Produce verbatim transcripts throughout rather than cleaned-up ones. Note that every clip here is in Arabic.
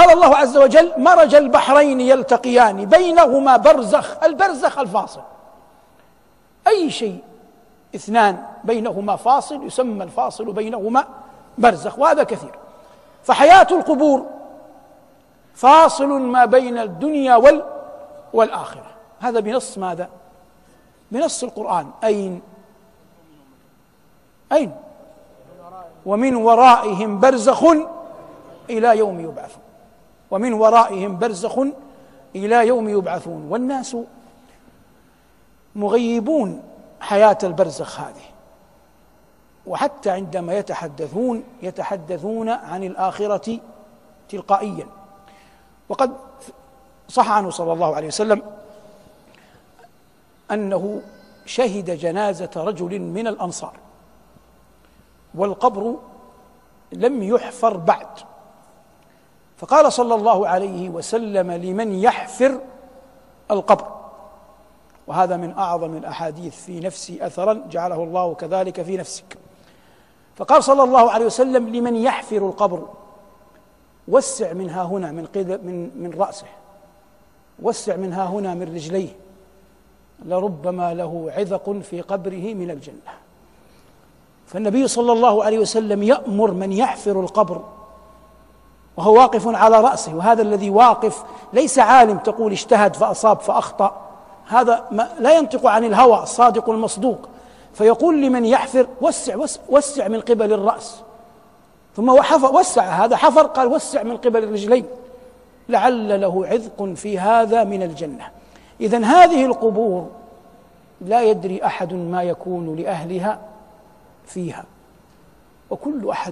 قال الله عز وجل: مرج البحرين يلتقيان بينهما برزخ. البرزخ الفاصل، أي شيء اثنان بينهما فاصل يسمى الفاصل بينهما برزخ، وهذا كثير. فحياة القبور فاصل ما بين الدنيا وال والآخرة، هذا بنص ماذا؟ بنص القرآن. أين؟ أين؟ ومن ورائهم برزخ إلى يوم يبعثون، ومن ورائهم برزخ إلى يوم يبعثون. والناس مغيبون حياة البرزخ هذه، وحتى عندما يتحدثون يتحدثون عن الآخرة تلقائيا. وقد صح عنه صلى الله عليه وسلم أنه شهد جنازة رجل من الأنصار والقبر لم يحفر بعد، فقال صلى الله عليه وسلم لمن يحفر القبر، وهذا من أعظم الأحاديث في نفسي أثرا جعله الله كذلك في نفسك. فقال صلى الله عليه وسلم لمن يحفر القبر: وسع منها هنا من من من رأسه، وسع منها هنا من رجليه، لربما له عذق في قبره من الجنة. فالنبي صلى الله عليه وسلم يأمر من يحفر القبر وهو واقف على رأسه، وهذا الذي واقف ليس عالم تقول اجتهد فأصاب فأخطأ، هذا لا ينطق عن الهوى الصادق المصدوق، فيقول لمن يحفر: وسع وسع من قبل الرأس، ثم وسع هذا حفر، قال: وسع من قبل الرجلين لعل له عذق في هذا من الجنة. إذن هذه القبور لا يدري أحد ما يكون لأهلها فيها، وكل أحد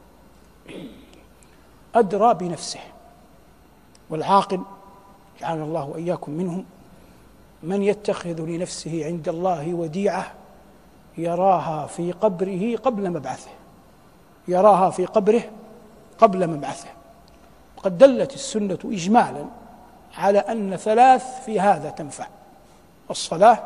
أدرى بنفسه. والعاقل جعلنا الله وإياكم منهم من يتخذ لنفسه عند الله وديعة يراها في قبره قبل مبعثه، يراها في قبره قبل مبعثه. وقد دلت السنة إجمالا على أن ثلاث في هذا تنفع: الصلاة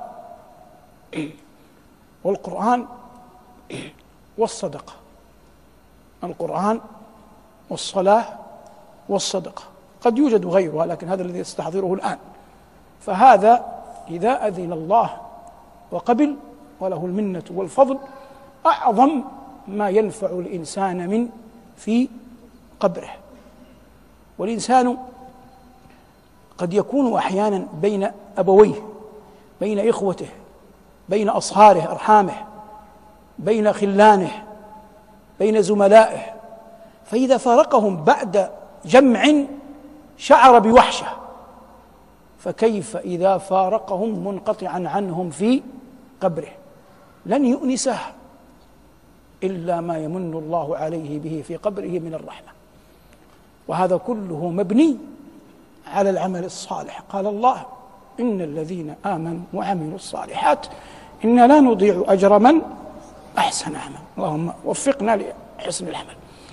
والقرآن والصدقة. القرآن والصلاة والصدقة، قد يوجد غيرها لكن هذا الذي استحضره الآن. فهذا إذا أذن الله وقبل وله المنة والفضل أعظم ما ينفع الإنسان من في قبره. والإنسان قد يكون أحيانا بين أبويه، بين إخوته، بين أصهاره أرحامه، بين خلانه، بين زملائه، فإذا فارقهم بعد جمع شعر بوحشة، فكيف إذا فارقهم منقطعا عنهم في قبره؟ لن يؤنسه إلا ما يمن الله عليه به في قبره من الرحمة. وهذا كله مبني على العمل الصالح. قال الله: إن الذين آمنوا وعملوا الصالحات إنا لا نضيع أجر من أحسن عمل. اللهم وفقنا لحسن العمل.